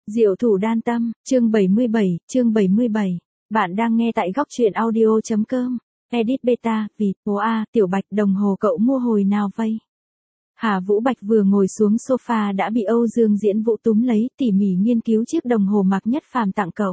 Diệu thủ đan tâm, chương 77. Bạn đang nghe tại góc truyện audio.com. Edit beta, vì, Tiểu Bạch đồng hồ cậu mua hồi nào vây? Hà Vũ Bạch vừa ngồi xuống sofa đã bị Âu Dương Diễn Vũ túm lấy, tỉ mỉ nghiên cứu chiếc đồng hồ Mạc Nhất Phàm tặng cậu.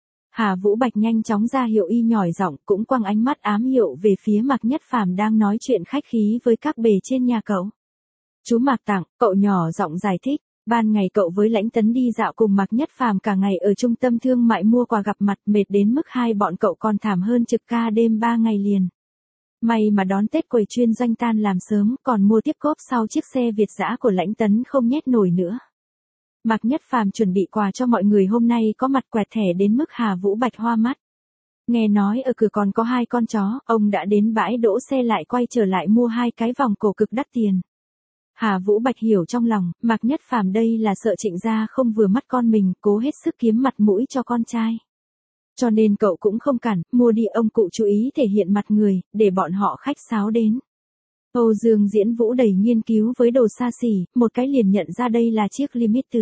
Hà Vũ Bạch nhanh chóng ra hiệu y nhỏi giọng, cũng quăng ánh mắt ám hiệu về phía Mạc Nhất Phàm đang nói chuyện khách khí với các bề trên nhà cậu. Chú Mạc tặng, cậu nhỏ giọng giải thích. Ban ngày cậu với Lãnh Tấn đi dạo cùng Mạc Nhất Phàm cả ngày ở trung tâm thương mại mua quà gặp mặt, mệt đến mức hai bọn cậu còn thảm hơn trực ca đêm 3 ngày liền. May mà đón Tết quầy chuyên doanh tan làm sớm, còn mua tiếp cốp sau chiếc xe Việt dã của Lãnh Tấn không nhét nổi nữa. Mạc Nhất Phàm chuẩn bị quà cho mọi người hôm nay có mặt quẹt thẻ đến mức Hà Vũ Bạch hoa mắt. Nghe nói ở cửa còn có 2 con chó, ông đã đến bãi đỗ xe lại quay trở lại mua 2 cái vòng cổ cực đắt tiền. Hà Vũ Bạch hiểu trong lòng, Mạc Nhất Phàm đây là sợ Trịnh gia không vừa mắt con mình, cố hết sức kiếm mặt mũi cho con trai. Cho nên cậu cũng không cản, mua đi, ông cụ chú ý thể hiện mặt người, để bọn họ khách sáo đến. Âu Dương Diễn Vũ đầy nghiên cứu với đồ xa xỉ, một cái liền nhận ra đây là chiếc Limited.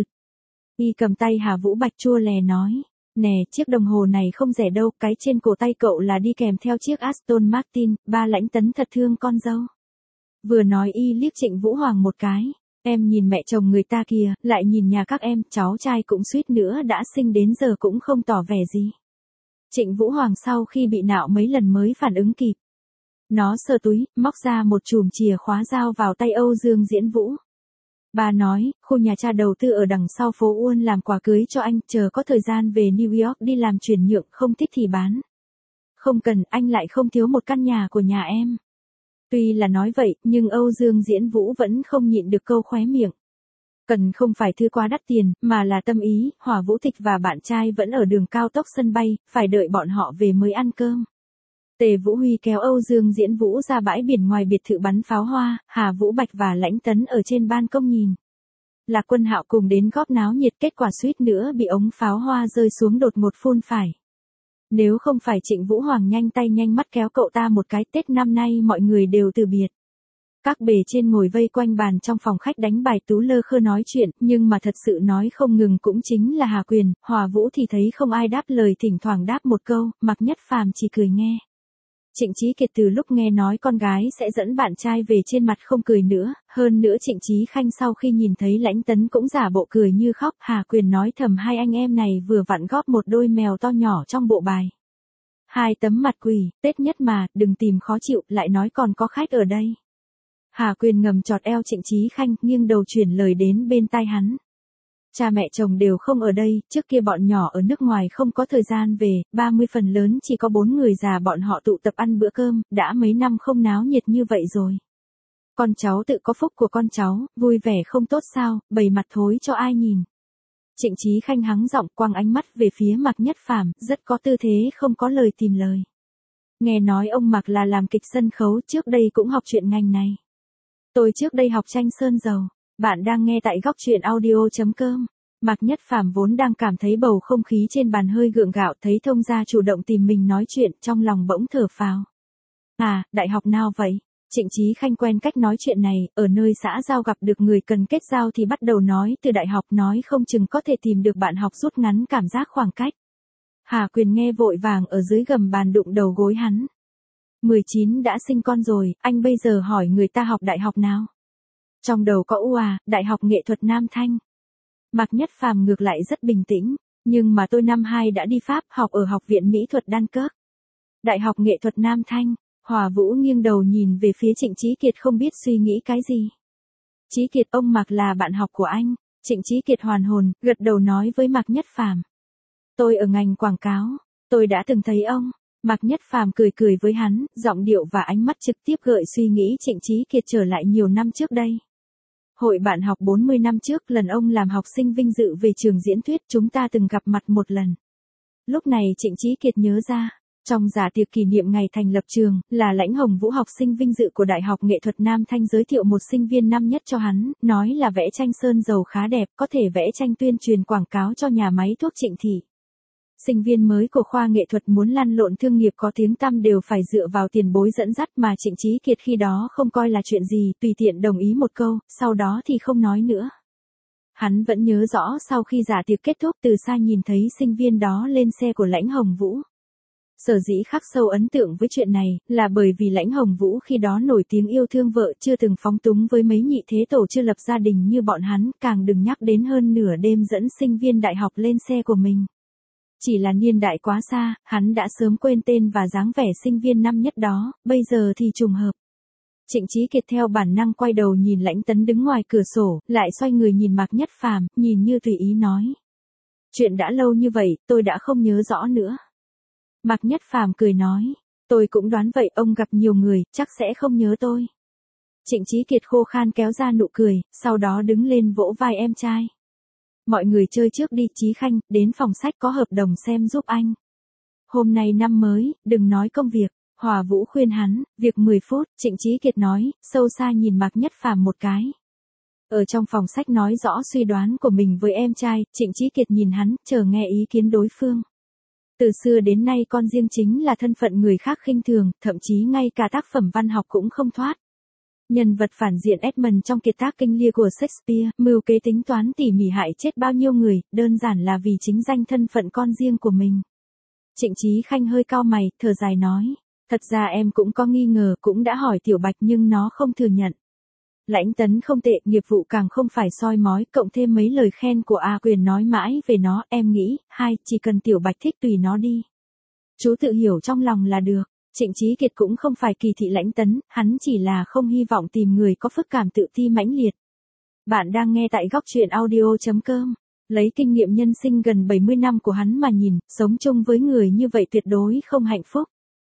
Y cầm tay Hà Vũ Bạch chua lè nói, nè, chiếc đồng hồ này không rẻ đâu, cái trên cổ tay cậu là đi kèm theo chiếc Aston Martin, ba Lãnh Tấn thật thương con dâu. Vừa nói y liếc Trịnh Vũ Hoàng một cái, em nhìn mẹ chồng người ta kìa, lại nhìn nhà các em, cháu trai cũng suýt nữa đã sinh đến giờ cũng không tỏ vẻ gì. Trịnh Vũ Hoàng sau khi bị nạo mấy lần mới phản ứng kịp. Nó sờ túi, móc ra một chùm chìa khóa giao vào tay Âu Dương Diễn Vũ. Bà nói, khu nhà cha đầu tư ở đằng sau phố Uôn làm quà cưới cho anh, chờ có thời gian về New York đi làm chuyển nhượng, không thích thì bán. Không cần, anh lại không thiếu một căn nhà của nhà em. Tuy là nói vậy, nhưng Âu Dương Diễn Vũ vẫn không nhịn được câu khóe miệng. Cần không phải thứ quá đắt tiền, mà là tâm ý, Hỏa Vũ Thịch và bạn trai vẫn ở đường cao tốc sân bay, phải đợi bọn họ về mới ăn cơm. Tề Vũ Huy kéo Âu Dương Diễn Vũ ra bãi biển ngoài biệt thự bắn pháo hoa, Hà Vũ Bạch và Lãnh Tấn ở trên ban công nhìn. Lạc Quân Hạo cùng đến góp náo nhiệt, kết quả suýt nữa bị ống pháo hoa rơi xuống đột ngột phun phải. Nếu không phải Trịnh Vũ Hoàng nhanh tay nhanh mắt kéo cậu ta một cái, Tết năm nay mọi người đều từ biệt. Các bề trên ngồi vây quanh bàn trong phòng khách đánh bài tú lơ khơ nói chuyện, nhưng mà thật sự nói không ngừng cũng chính là Hà Quyền, Hòa Vũ thì thấy không ai đáp lời, thỉnh thoảng đáp một câu, Mạc Nhất Phàm chỉ cười nghe. Trịnh Chí Kiệt từ lúc nghe nói con gái sẽ dẫn bạn trai về trên mặt không cười nữa, hơn nữa Trịnh Chí Khanh sau khi nhìn thấy Lãnh Tấn cũng giả bộ cười như khóc, Hà Quyền nói thầm hai anh em này vừa vặn góp một đôi mèo to nhỏ trong bộ bài. 2 tấm mặt quỷ, Tết nhất mà, đừng tìm khó chịu, lại nói còn có khách ở đây. Hà Quyền ngầm chọt eo Trịnh Chí Khanh, nghiêng đầu chuyển lời đến bên tai hắn. Cha mẹ chồng đều không ở đây, trước kia bọn nhỏ ở nước ngoài không có thời gian về, 30 phần lớn chỉ có 4 người già bọn họ tụ tập ăn bữa cơm, đã mấy năm không náo nhiệt như vậy rồi. Con cháu tự có phúc của con cháu, vui vẻ không tốt sao, bày mặt thối cho ai nhìn. Trịnh Chí Khanh hắng giọng, quăng ánh mắt về phía Mạc Nhất Phàm, rất có tư thế không có lời tìm lời. Nghe nói ông Mạc là làm kịch sân khấu, trước đây cũng học chuyện ngành này. Tôi trước đây học tranh sơn dầu. Bạn đang nghe tại góc truyện audio.com. Mạc Nhất Phàm vốn đang cảm thấy bầu không khí trên bàn hơi gượng gạo, thấy thông gia chủ động tìm mình nói chuyện, trong lòng bỗng thở phào. À, đại học nào vậy? Trịnh Chí Khanh quen cách nói chuyện này, ở nơi xã giao gặp được người cần kết giao thì bắt đầu nói từ đại học, nói không chừng có thể tìm được bạn học rút ngắn cảm giác khoảng cách. Hà Quyền nghe vội vàng ở dưới gầm bàn đụng đầu gối hắn. 19 đã sinh con rồi, anh bây giờ hỏi người ta học đại học nào? Trong đầu có Đại học Nghệ thuật Nam Thanh. Mạc Nhất Phàm ngược lại rất bình tĩnh, nhưng mà tôi năm 2 đã đi Pháp, học ở Học viện Mỹ thuật Dunkirk. Đại học Nghệ thuật Nam Thanh. Hòa Vũ nghiêng đầu nhìn về phía Trịnh Chí Kiệt không biết suy nghĩ cái gì. Chí Kiệt, ông Mạc là bạn học của anh. Trịnh Chí Kiệt hoàn hồn, gật đầu nói với Mạc Nhất Phàm. Tôi ở ngành quảng cáo, tôi đã từng thấy ông. Mạc Nhất Phàm cười cười với hắn, giọng điệu và ánh mắt trực tiếp gợi suy nghĩ Trịnh Chí Kiệt trở lại nhiều năm trước đây. Hội bạn học 40 năm trước, lần ông làm học sinh vinh dự về trường diễn thuyết, chúng ta từng gặp mặt một lần. Lúc này Trịnh Chí Kiệt nhớ ra, trong giả tiệc kỷ niệm ngày thành lập trường, là Lãnh Hồng Vũ học sinh vinh dự của Đại học Nghệ thuật Nam Thanh giới thiệu một sinh viên năm nhất cho hắn, nói là vẽ tranh sơn dầu khá đẹp, có thể vẽ tranh tuyên truyền quảng cáo cho nhà máy thuốc Trịnh Thị. Sinh viên mới của khoa nghệ thuật muốn lăn lộn thương nghiệp có tiếng tăm đều phải dựa vào tiền bối dẫn dắt, mà Trịnh Chí Kiệt khi đó không coi là chuyện gì, tùy tiện đồng ý một câu, sau đó thì không nói nữa. Hắn vẫn nhớ rõ sau khi dạ tiệc kết thúc từ xa nhìn thấy sinh viên đó lên xe của Lãnh Hồng Vũ. Sở dĩ khắc sâu ấn tượng với chuyện này, là bởi vì Lãnh Hồng Vũ khi đó nổi tiếng yêu thương vợ, chưa từng phóng túng với mấy nhị thế tổ chưa lập gia đình như bọn hắn, càng đừng nhắc đến hơn nửa đêm dẫn sinh viên đại học lên xe của mình. Chỉ là niên đại quá xa, hắn đã sớm quên tên và dáng vẻ sinh viên năm nhất đó, bây giờ thì trùng hợp. Trịnh Chí Kiệt theo bản năng quay đầu nhìn Lãnh Tấn đứng ngoài cửa sổ, lại xoay người nhìn Mạc Nhất Phàm, nhìn như tùy ý nói. Chuyện đã lâu như vậy, tôi đã không nhớ rõ nữa. Mạc Nhất Phàm cười nói, tôi cũng đoán vậy, ông gặp nhiều người, chắc sẽ không nhớ tôi. Trịnh Chí Kiệt khô khan kéo ra nụ cười, sau đó đứng lên vỗ vai em trai. Mọi người chơi trước đi, Chí Khanh, đến phòng sách có hợp đồng xem giúp anh. Hôm nay năm mới, đừng nói công việc. Hòa Vũ khuyên hắn, việc 10 phút, Trịnh Chí Kiệt nói, sâu xa nhìn Mạc Nhất Phàm một cái. Ở trong phòng sách nói rõ suy đoán của mình với em trai, Trịnh Chí Kiệt nhìn hắn, chờ nghe ý kiến đối phương. Từ xưa đến nay con riêng chính là thân phận người khác khinh thường, thậm chí ngay cả tác phẩm văn học cũng không thoát. Nhân vật phản diện Edmund trong kiệt tác Kinh Lear của Shakespeare, mưu kế tính toán tỉ mỉ hại chết bao nhiêu người, đơn giản là vì chính danh thân phận con riêng của mình. Trịnh Chí Khanh hơi cau mày, thở dài nói. Thật ra em cũng có nghi ngờ, cũng đã hỏi Tiểu Bạch nhưng nó không thừa nhận. Lãnh Tấn không tệ, nghiệp vụ càng không phải soi mói, cộng thêm mấy lời khen của A Quyền nói mãi về nó, em nghĩ, chỉ cần Tiểu Bạch thích tùy nó đi. Chú tự hiểu trong lòng là được. Trịnh Chí Kiệt cũng không phải kỳ thị Lãnh Tấn, hắn chỉ là không hy vọng tìm người có phức cảm tự ti mãnh liệt. Bạn đang nghe tại góc truyện audio.com. Lấy kinh nghiệm nhân sinh gần 70 năm của hắn mà nhìn, sống chung với người như vậy tuyệt đối không hạnh phúc.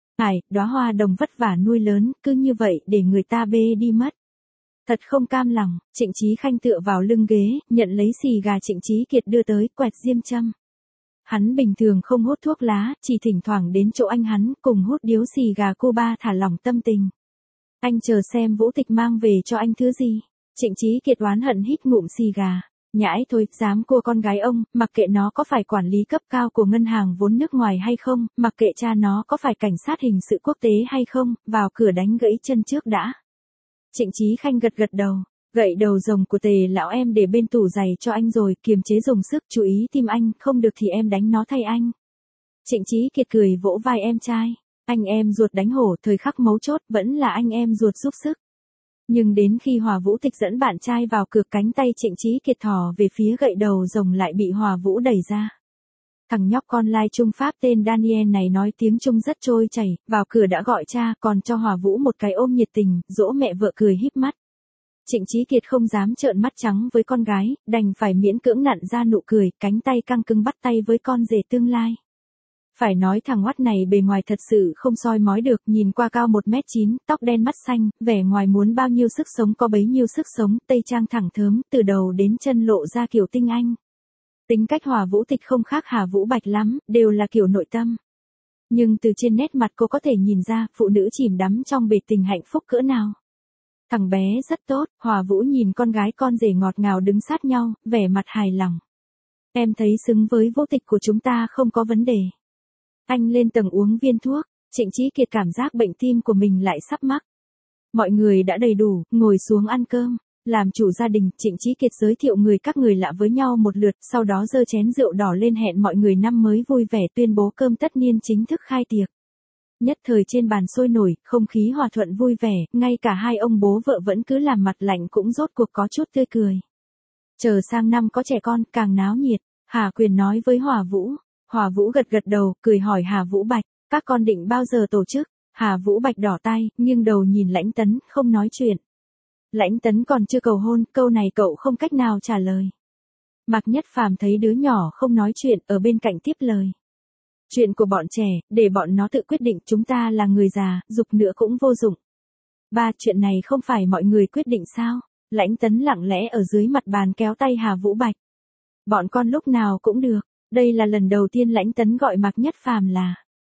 Đóa hoa đồng vất vả nuôi lớn, cứ như vậy để người ta bê đi mất. Thật không cam lòng, Trịnh Chí Khanh tựa vào lưng ghế, nhận lấy xì gà Trịnh Chí Kiệt đưa tới, quẹt diêm châm. Hắn bình thường không hút thuốc lá, chỉ thỉnh thoảng đến chỗ anh hắn, cùng hút điếu xì gà Cuba thả lỏng tâm tình. Anh chờ xem Vũ Tịch mang về cho anh thứ gì. Trịnh Chí Kiệt oán hận hít ngụm xì gà. Nhãi thôi, dám cua con gái ông, mặc kệ nó có phải quản lý cấp cao của ngân hàng vốn nước ngoài hay không, mặc kệ cha nó có phải cảnh sát hình sự quốc tế hay không, vào cửa đánh gãy chân trước đã. Trịnh Chí Khanh gật gật đầu, gậy đầu rồng của Tề lão em để bên tủ giày cho anh rồi, kiềm chế dùng sức, chú ý tim anh, không được thì em đánh nó thay anh. Trịnh Chí Kiệt cười vỗ vai em trai, anh em ruột đánh hổ, thời khắc mấu chốt vẫn là anh em ruột giúp sức. Nhưng đến khi Hòa Vũ Tịch dẫn bạn trai vào cửa, cánh tay Trịnh Chí Kiệt thò về phía gậy đầu rồng lại bị Hòa Vũ đẩy ra. Thằng nhóc con lai Trung Pháp tên Daniel này nói tiếng Trung rất trôi chảy, vào cửa đã gọi cha, còn cho Hòa Vũ một cái ôm nhiệt tình, dỗ mẹ vợ cười híp mắt. Trịnh Chí Kiệt không dám trợn mắt trắng với con gái, đành phải miễn cưỡng nặn ra nụ cười, cánh tay căng cứng bắt tay với con rể tương lai. Phải nói thằng ngoắt này bề ngoài thật sự không soi mói được, nhìn qua cao 1m9, tóc đen mắt xanh, vẻ ngoài muốn bao nhiêu sức sống có bấy nhiêu sức sống, tây trang thẳng thớm, từ đầu đến chân lộ ra kiểu tinh anh. Tính cách Hòa Vũ Tịch không khác Hà Vũ Bạch lắm, đều là kiểu nội tâm. Nhưng từ trên nét mặt cô có thể nhìn ra, phụ nữ chìm đắm trong bể tình hạnh phúc cỡ nào. Thằng bé rất tốt, Hòa Vũ nhìn con gái con rể ngọt ngào đứng sát nhau, vẻ mặt hài lòng. Em thấy xứng với Vũ Tịch của chúng ta không có vấn đề. Anh lên tầng uống viên thuốc, Trịnh Chí Kiệt cảm giác bệnh tim của mình lại sắp mắc. Mọi người đã đầy đủ, ngồi xuống ăn cơm. Làm chủ gia đình, Trịnh Chí Kiệt giới thiệu các người lạ với nhau một lượt, sau đó giơ chén rượu đỏ lên hẹn mọi người năm mới vui vẻ, tuyên bố cơm tất niên chính thức khai tiệc. Nhất thời trên bàn sôi nổi, không khí hòa thuận vui vẻ, ngay cả hai ông bố vợ vẫn cứ làm mặt lạnh cũng rốt cuộc có chút tươi cười. Chờ sang năm có trẻ con, càng náo nhiệt, Hà Quyền nói với Hòa Vũ. Hòa Vũ gật gật đầu, cười hỏi Hà Vũ Bạch, các con định bao giờ tổ chức? Hà Vũ Bạch đỏ tai, nghiêng đầu nhìn Lãnh Tấn, không nói chuyện. Lãnh Tấn còn chưa cầu hôn, câu này cậu không cách nào trả lời. Mạc Nhất Phàm thấy đứa nhỏ không nói chuyện, ở bên cạnh tiếp lời. Chuyện của bọn trẻ, để bọn nó tự quyết định, chúng ta là người già, giục nữa cũng vô dụng. Ba, chuyện này không phải mọi người quyết định sao? Lãnh Tấn lặng lẽ ở dưới mặt bàn kéo tay Hà Vũ Bạch. Bọn con lúc nào cũng được, đây là lần đầu tiên Lãnh Tấn gọi Mạc Nhất Phàm là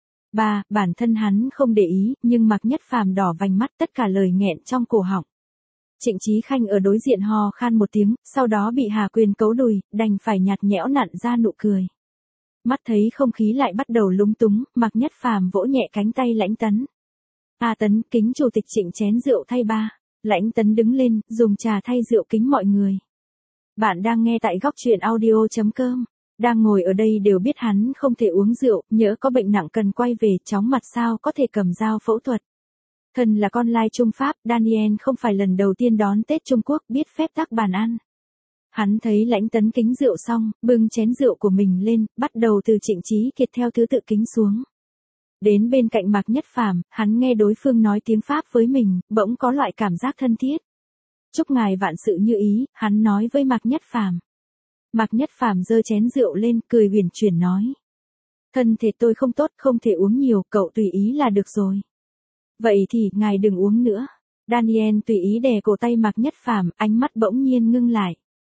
ba, bản thân hắn không để ý, nhưng Mạc Nhất Phàm đỏ vành mắt, tất cả lời nghẹn trong cổ họng. Trịnh Chí Khanh ở đối diện ho khan một tiếng, sau đó bị Hà Quyền cấu đùi, đành phải nhạt nhẽo nặn ra nụ cười. Mắt thấy không khí lại bắt đầu lúng túng, Mạc Nhất Phàm vỗ nhẹ cánh tay Lãnh Tấn. Tấn, kính chủ tịch Trịnh chén rượu thay ba. Lãnh Tấn đứng lên, dùng trà thay rượu kính mọi người. Bạn đang nghe tại góc truyện audio.com. Đang ngồi ở đây đều biết hắn không thể uống rượu, nhỡ có bệnh nặng cần quay về, chóng mặt sao có thể cầm dao phẫu thuật. Thân là con lai Trung Pháp, Daniel không phải lần đầu tiên đón Tết Trung Quốc biết phép tắc bàn ăn. Hắn thấy Lãnh Tấn kính rượu xong, bưng chén rượu của mình lên, bắt đầu từ Trịnh Chí Kiệt theo thứ tự kính xuống. Đến bên cạnh Mạc Nhất Phàm, hắn nghe đối phương nói tiếng Pháp với mình, bỗng có loại cảm giác thân thiết. Chúc ngài vạn sự như ý, hắn nói với Mạc Nhất Phàm. Mạc Nhất Phàm giơ chén rượu lên, cười huyền chuyển nói. Thân thể tôi không tốt, không thể uống nhiều, cậu tùy ý là được rồi. Vậy thì, ngài đừng uống nữa. Daniel tùy ý đè cổ tay Mạc Nhất Phàm, ánh mắt bỗng nhiên ngưng lại.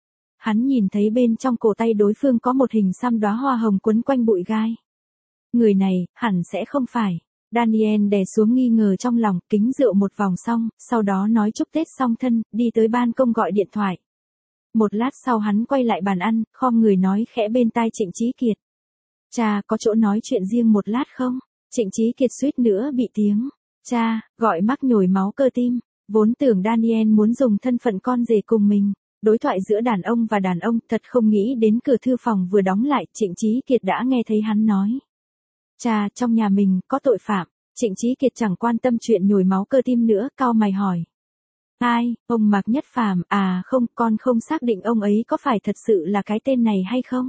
Hắn nhìn thấy bên trong cổ tay đối phương có một hình xăm đóa hoa hồng quấn quanh bụi gai. Người này, hẳn sẽ không phải. Daniel đè xuống nghi ngờ trong lòng, kính rượu một vòng xong, sau đó nói chúc Tết xong thân, đi tới ban công gọi điện thoại. Một lát sau hắn quay lại bàn ăn, khom người nói khẽ bên tai Trịnh Chí Kiệt. Cha, có chỗ nói chuyện riêng một lát không? Trịnh Chí Kiệt suýt nữa bị tiếng. Cha, gọi mắc nhồi máu cơ tim. Vốn tưởng Daniel muốn dùng thân phận con rể cùng mình. Đối thoại giữa đàn ông và đàn ông, thật không nghĩ đến cửa thư phòng vừa đóng lại, Trịnh Chí Kiệt đã nghe thấy hắn nói. Cha, trong nhà mình, có tội phạm. Trịnh Chí Kiệt chẳng quan tâm chuyện nhồi máu cơ tim nữa, cau mày hỏi. Ai, ông Mạc Nhất Phàm, à không, con không xác định ông ấy có phải thật sự là cái tên này hay không.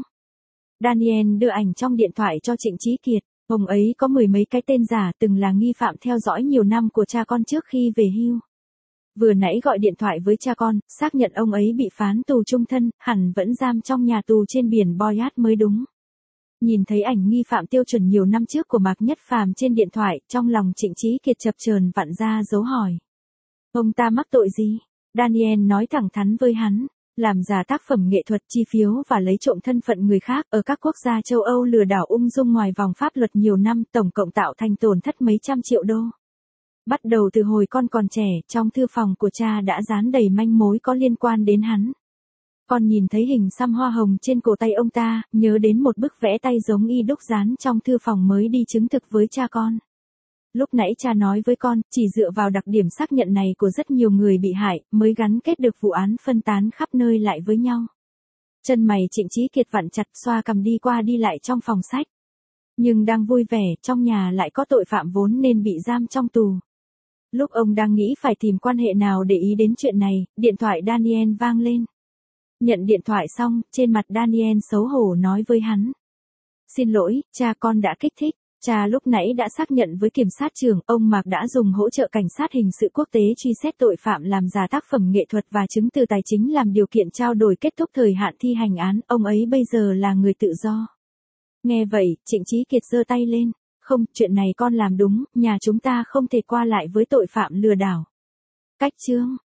Daniel đưa ảnh trong điện thoại cho Trịnh Chí Kiệt, ông ấy có mười mấy cái tên giả từng là nghi phạm theo dõi nhiều năm của cha con trước khi về hưu. Vừa nãy gọi điện thoại với cha con, xác nhận ông ấy bị phán tù chung thân, hẳn vẫn giam trong nhà tù trên biển Boyat mới đúng. Nhìn thấy ảnh nghi phạm tiêu chuẩn nhiều năm trước của Mạc Nhất Phàm trên điện thoại, trong lòng Trịnh Chí Kiệt chập chờn vặn ra dấu hỏi. Ông ta mắc tội gì? Daniel nói thẳng thắn với hắn, làm giả tác phẩm nghệ thuật, chi phiếu và lấy trộm thân phận người khác ở các quốc gia châu Âu, lừa đảo ung dung ngoài vòng pháp luật nhiều năm, tổng cộng tạo thành tổn thất mấy trăm triệu đô. Bắt đầu từ hồi con còn trẻ, trong thư phòng của cha đã dán đầy manh mối có liên quan đến hắn. Con nhìn thấy hình xăm hoa hồng trên cổ tay ông ta, nhớ đến một bức vẽ tay giống y đúc dán trong thư phòng mới đi chứng thực với cha con. Lúc nãy cha nói với con, chỉ dựa vào đặc điểm xác nhận này của rất nhiều người bị hại, mới gắn kết được vụ án phân tán khắp nơi lại với nhau. Chân mày Trịnh Chí Kiệt vặn chặt, xoa cằm đi qua đi lại trong phòng sách. Nhưng đang vui vẻ, trong nhà lại có tội phạm vốn nên bị giam trong tù. Lúc ông đang nghĩ phải tìm quan hệ nào để ý đến chuyện này, điện thoại Daniel vang lên. Nhận điện thoại xong, trên mặt Daniel xấu hổ nói với hắn. Xin lỗi, cha, con đã kích thích. Cha lúc nãy đã xác nhận với kiểm sát trưởng, ông Mạc đã dùng hỗ trợ cảnh sát hình sự quốc tế truy xét tội phạm làm giả tác phẩm nghệ thuật và chứng từ tài chính làm điều kiện trao đổi kết thúc thời hạn thi hành án, ông ấy bây giờ là người tự do. Nghe vậy, Trịnh Chí Kiệt giơ tay lên. Không, chuyện này con làm đúng, nhà chúng ta không thể qua lại với tội phạm lừa đảo. Cách chương.